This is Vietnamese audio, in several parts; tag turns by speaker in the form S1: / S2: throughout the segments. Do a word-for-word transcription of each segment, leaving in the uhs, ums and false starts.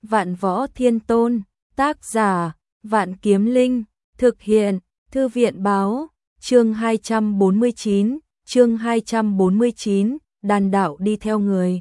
S1: Vạn Võ Thiên Tôn, tác giả, Vạn Kiếm Linh, thực hiện, Thư viện báo, chương hai trăm bốn mươi chín, chương hai trăm bốn mươi chín, đàn đạo đi theo người.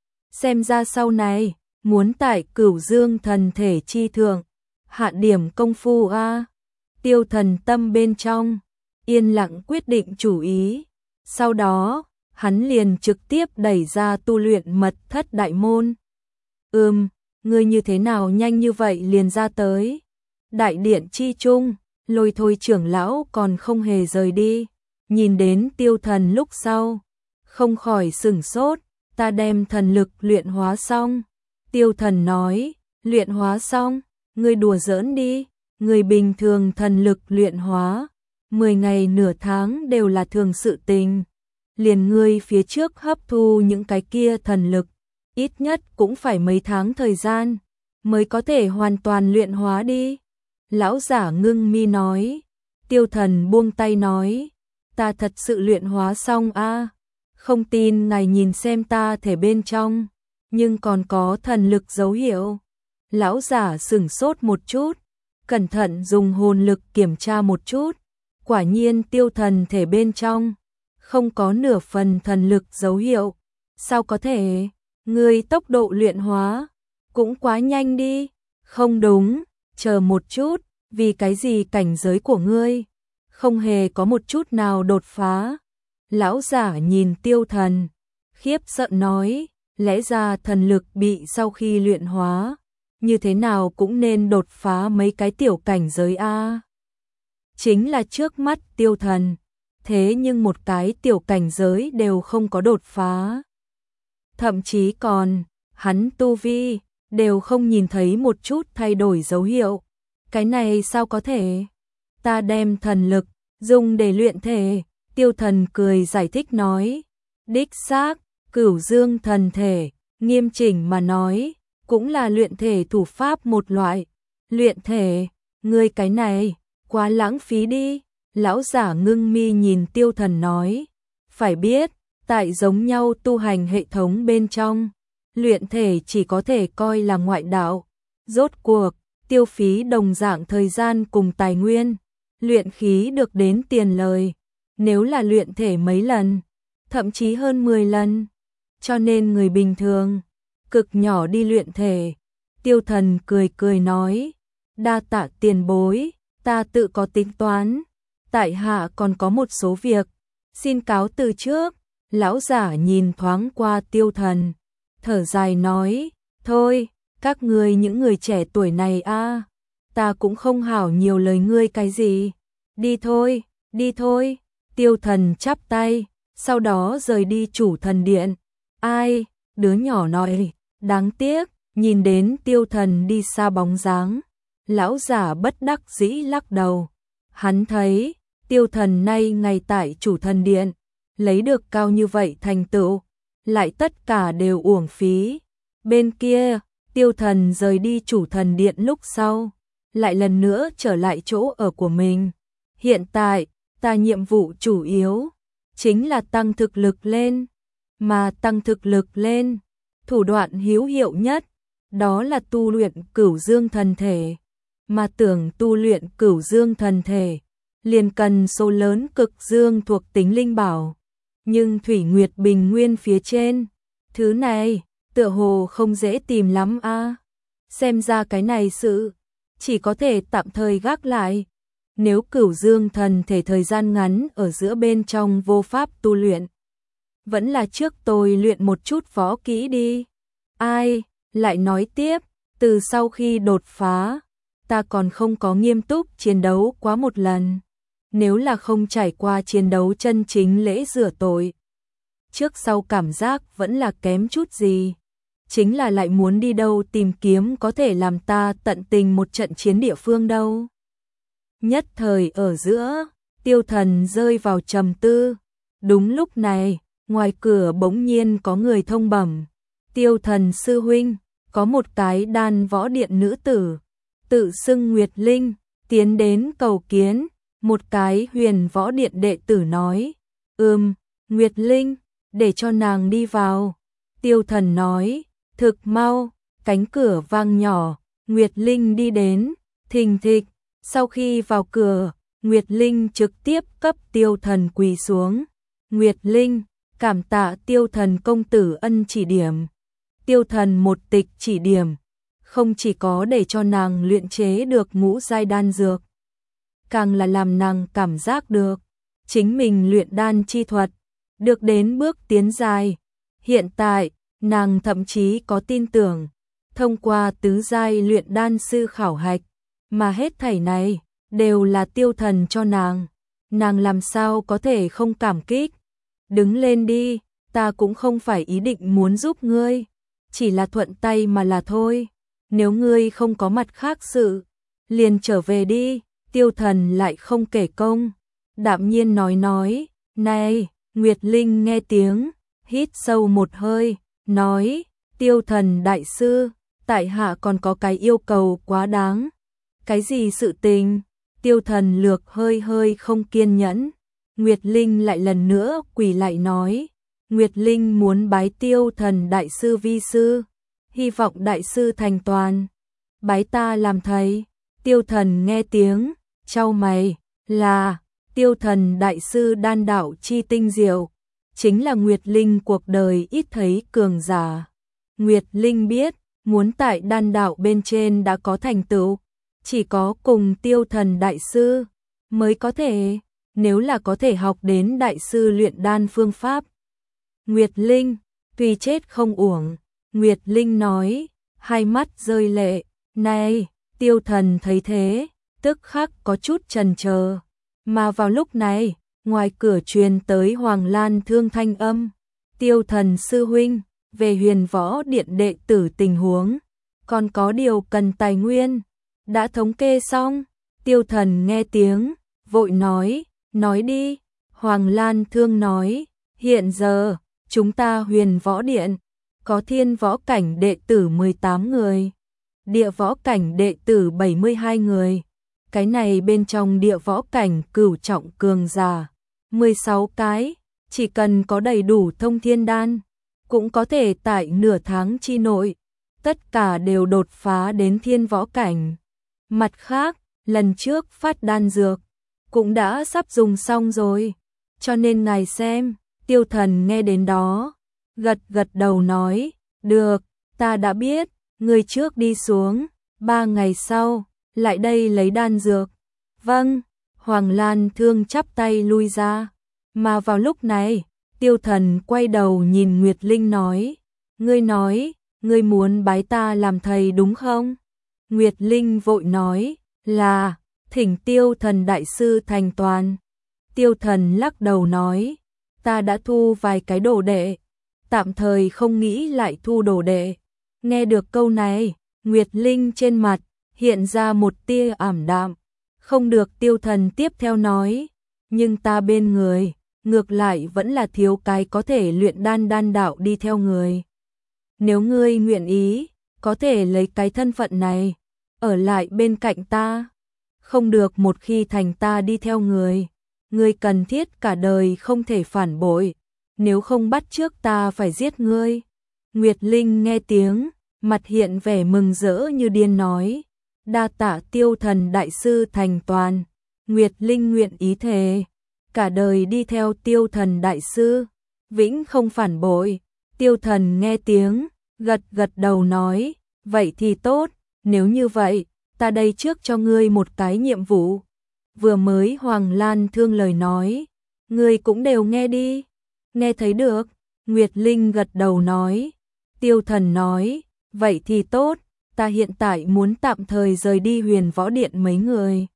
S1: Xem ra sau này, muốn tại Cửu Dương thần thể chi thượng, hạ điểm công phu a. Tiêu Thần tâm bên trong, yên lặng quyết định chủ ý. Sau đó, hắn liền trực tiếp đẩy ra tu luyện mật thất đại môn. Ừm, ngươi như thế nào nhanh như vậy liền ra tới? Đại điện chi trung, Lôi Thôi trưởng lão còn không hề rời đi, nhìn đến Tiêu Thần lúc sau, không khỏi sửng sốt, ta đem thần lực luyện hóa xong. Tiêu Thần nói, luyện hóa xong, ngươi đùa giỡn đi, người bình thường thần lực luyện hóa, mười ngày nửa tháng đều là thường sự tình. Liền ngươi phía trước hấp thu những cái kia thần lực, ít nhất cũng phải mấy tháng thời gian, mới có thể hoàn toàn luyện hóa đi. Lão giả ngưng mi nói, Tiêu Thần buông tay nói, ta thật sự luyện hóa xong a, không tin ngài nhìn xem ta thể bên trong, nhưng còn có thần lực dấu hiệu. Lão giả sửng sốt một chút, cẩn thận dùng hồn lực kiểm tra một chút, quả nhiên Tiêu Thần thể bên trong không có nửa phần thần lực dấu hiệu. Sao có thể? Ngươi tốc độ luyện hóa cũng quá nhanh đi. Không đúng, chờ một chút, vì cái gì cảnh giới của ngươi không hề có một chút nào đột phá? Lão giả nhìn Tiêu Thần, khiếp sợ nói, lẽ ra thần lực bị sau khi luyện hóa, như thế nào cũng nên đột phá mấy cái tiểu cảnh giới a. Chính là trước mắt Tiêu Thần, thế nhưng một cái tiểu cảnh giới đều không có đột phá. Thậm chí còn, hắn tu vi, đều không nhìn thấy một chút thay đổi dấu hiệu. Cái này sao có thể? Ta đem thần lực, dùng để luyện thể. Tiêu Thần cười giải thích nói. Đích xác, Cửu Dương thần thể, nghiêm chỉnh mà nói, cũng là luyện thể thủ pháp một loại. Luyện thể, ngươi cái này, quá lãng phí đi. Lão giả ngưng mi nhìn Tiêu Thần nói, phải biết, tại giống nhau tu hành hệ thống bên trong, luyện thể chỉ có thể coi là ngoại đạo. Rốt cuộc, tiêu phí đồng dạng thời gian cùng tài nguyên, luyện khí được đến tiền lời, nếu là luyện thể mấy lần, thậm chí hơn mười lần. Cho nên người bình thường, cực nhỏ đi luyện thể. Tiêu Thần cười cười nói, đa tạ tiền bối, ta tự có tính toán. Tại hạ còn có một số việc, xin cáo từ trước. Lão giả nhìn thoáng qua Tiêu Thần, thở dài nói, thôi, các ngươi những người trẻ tuổi này a, ta cũng không hảo nhiều lời ngươi cái gì. Đi thôi, đi thôi. Tiêu Thần chắp tay, sau đó rời đi chủ thần điện. Ai, đứa nhỏ nói, đáng tiếc, nhìn đến Tiêu Thần đi xa bóng dáng, lão giả bất đắc dĩ lắc đầu. Hắn thấy, Tiêu Thần nay ngày tại chủ thần điện, lấy được cao như vậy thành tựu, lại tất cả đều uổng phí. Bên kia, Tiêu Thần rời đi chủ thần điện lúc sau, lại lần nữa trở lại chỗ ở của mình. Hiện tại, ta nhiệm vụ chủ yếu, chính là tăng thực lực lên. Mà tăng thực lực lên, thủ đoạn hữu hiệu nhất, đó là tu luyện Cửu Dương thần thể. Mà tưởng tu luyện Cửu Dương thần thể, liền cần số lớn cực dương thuộc tính linh bảo. Nhưng Thủy Nguyệt Bình Nguyên phía trên, thứ này, tựa hồ không dễ tìm lắm a. Xem ra cái này sự, chỉ có thể tạm thời gác lại. Nếu Cửu Dương thần thể thời gian ngắn ở giữa bên trong vô pháp tu luyện, vẫn là trước tôi luyện một chút võ kỹ đi. Ai, lại nói tiếp, từ sau khi đột phá, ta còn không có nghiêm túc chiến đấu quá một lần. Nếu là không trải qua chiến đấu chân chính lễ rửa tội, trước sau cảm giác vẫn là kém chút gì. Chính là lại muốn đi đâu tìm kiếm có thể làm ta tận tình một trận chiến địa phương đâu. Nhất thời ở giữa, Tiêu Thần rơi vào trầm tư. Đúng lúc này, ngoài cửa bỗng nhiên có người thông bẩm. Tiêu Thần sư huynh, có một cái đan võ điện nữ tử, tự xưng Nguyệt Linh, tiến đến cầu kiến. Một cái huyền võ điện đệ tử nói, ừm, Nguyệt Linh, để cho nàng đi vào. Tiêu Thần nói, thực mau, cánh cửa vang nhỏ, Nguyệt Linh đi đến, thình thịch, sau khi vào cửa, Nguyệt Linh trực tiếp cấp Tiêu Thần quỳ xuống. Nguyệt Linh, cảm tạ Tiêu Thần công tử ân chỉ điểm. Tiêu Thần một tịch chỉ điểm, không chỉ có để cho nàng luyện chế được ngũ giai đan dược, càng là làm nàng cảm giác được chính mình luyện đan chi thuật được đến bước tiến dài. Hiện tại, nàng thậm chí có tin tưởng, thông qua tứ giai luyện đan sư khảo hạch, mà hết thảy này đều là Tiêu Thần cho nàng. Nàng làm sao có thể không cảm kích? Đứng lên đi, ta cũng không phải ý định muốn giúp ngươi, chỉ là thuận tay mà là thôi. Nếu ngươi không có mặt khác sự, liền trở về đi. Tiêu Thần lại không kể công, đạm nhiên nói nói, này, Nguyệt Linh nghe tiếng, hít sâu một hơi, nói, Tiêu Thần đại sư, tại hạ còn có cái yêu cầu quá đáng. Cái gì sự tình? Tiêu Thần lược hơi hơi không kiên nhẫn. Nguyệt Linh lại lần nữa quỳ lại nói, Nguyệt Linh muốn bái Tiêu Thần đại sư vi sư, hy vọng đại sư thành toàn, bái ta làm thầy. Tiêu Thần nghe tiếng, chau mày, là, Tiêu Thần đại sư đan đạo chi tinh diệu, chính là Nguyệt Linh cuộc đời ít thấy cường giả. Nguyệt Linh biết, muốn tại đan đạo bên trên đã có thành tựu, chỉ có cùng Tiêu Thần đại sư mới có thể, nếu là có thể học đến đại sư luyện đan phương pháp. Nguyệt Linh, tuy chết không uổng. Nguyệt Linh nói, hai mắt rơi lệ, này, Tiêu Thần thấy thế, tức khắc có chút chần chờ. Mà vào lúc này, ngoài cửa truyền tới Hoàng Lan Thương thanh âm, Tiêu Thần sư huynh, về Huyền Võ Điện đệ tử tình huống, còn có điều cần tài nguyên, đã thống kê xong. Tiêu Thần nghe tiếng, vội nói, nói đi. Hoàng Lan Thương nói, hiện giờ, chúng ta Huyền Võ Điện có thiên võ cảnh đệ tử mười tám người, địa võ cảnh đệ tử bảy mươi hai người. Cái này bên trong địa võ cảnh cửu trọng cường giả mười sáu cái, chỉ cần có đầy đủ thông thiên đan, cũng có thể tại nửa tháng chi nội, tất cả đều đột phá đến thiên võ cảnh. Mặt khác, lần trước phát đan dược, cũng đã sắp dùng xong rồi, cho nên ngài xem. Tiêu Thần nghe đến đó, gật gật đầu nói, được, ta đã biết, người trước đi xuống, ba ngày sau, lại đây lấy đan dược. Vâng. Hoàng Lan Thương chắp tay lui ra, mà vào lúc này, Tiêu Thần quay đầu nhìn Nguyệt Linh nói, ngươi nói, ngươi muốn bái ta làm thầy đúng không? Nguyệt Linh vội nói, là, thỉnh Tiêu Thần đại sư thành toàn. Tiêu Thần lắc đầu nói, ta đã thu vài cái đồ đệ, tạm thời không nghĩ lại thu đồ đệ. Nghe được câu này, Nguyệt Linh trên mặt hiện ra một tia ảm đạm. Không được. Tiêu Thần tiếp theo nói, nhưng ta bên người, ngược lại vẫn là thiếu cái có thể luyện đan đan đạo đi theo người. Nếu ngươi nguyện ý, có thể lấy cái thân phận này, ở lại bên cạnh ta. Không được, một khi thành ta đi theo người, ngươi cần thiết cả đời không thể phản bội, nếu không bắt trước ta phải giết ngươi. Nguyệt Linh nghe tiếng, mặt hiện vẻ mừng rỡ như điên nói, đa tạ Tiêu Thần đại sư thành toàn. Nguyệt Linh nguyện ý thề, cả đời đi theo Tiêu Thần đại sư, vĩnh không phản bội. Tiêu Thần nghe tiếng, gật gật đầu nói, vậy thì tốt, nếu như vậy, ta đây trước cho ngươi một cái nhiệm vụ. Vừa mới Hoàng Lan Thương lời nói, ngươi cũng đều nghe đi. Nghe thấy được. Nguyệt Linh gật đầu nói. Tiêu Thần nói, vậy thì tốt, ta hiện tại muốn tạm thời rời đi Huyền Võ Điện mấy người.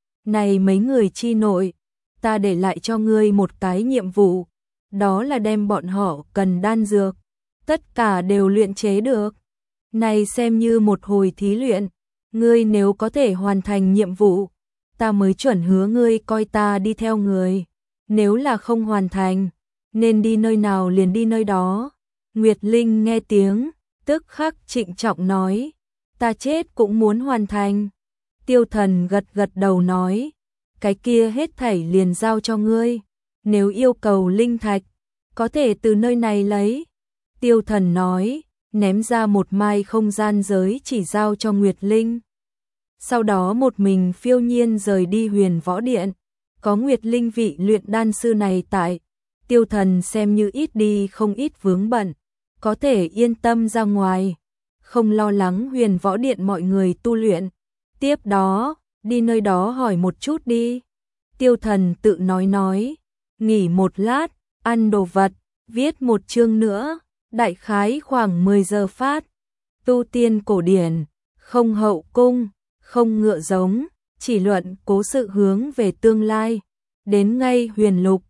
S1: Này mấy người chi nội, ta để lại cho ngươi một cái nhiệm vụ, đó là đem bọn họ cần đan dược, tất cả đều luyện chế được. Này xem như một hồi thí luyện, ngươi nếu có thể hoàn thành nhiệm vụ, ta mới chuẩn hứa ngươi coi ta đi theo người. Nếu là không hoàn thành, nên đi nơi nào liền đi nơi đó. Nguyệt Linh nghe tiếng, tức khắc trịnh trọng nói, ta chết cũng muốn hoàn thành. Tiêu Thần gật gật đầu nói, cái kia hết thảy liền giao cho ngươi, nếu yêu cầu linh thạch, có thể từ nơi này lấy. Tiêu Thần nói, ném ra một mai không gian giới chỉ giao cho Nguyệt Linh. Sau đó một mình phiêu nhiên rời đi Huyền Võ Điện. Có Nguyệt Linh vị luyện đan sư này tại, Tiêu Thần xem như ít đi không ít vướng bận, có thể yên tâm ra ngoài, không lo lắng Huyền Võ Điện mọi người tu luyện. Tiếp đó, đi nơi đó hỏi một chút đi. Tiêu Thần tự nói nói, nghỉ một lát, ăn đồ vật, viết một chương nữa, đại khái khoảng mười giờ phát. Tu tiên cổ điển, không hậu cung, không ngựa giống, chỉ luận cố sự hướng về tương lai. Đến ngay Huyền Lục,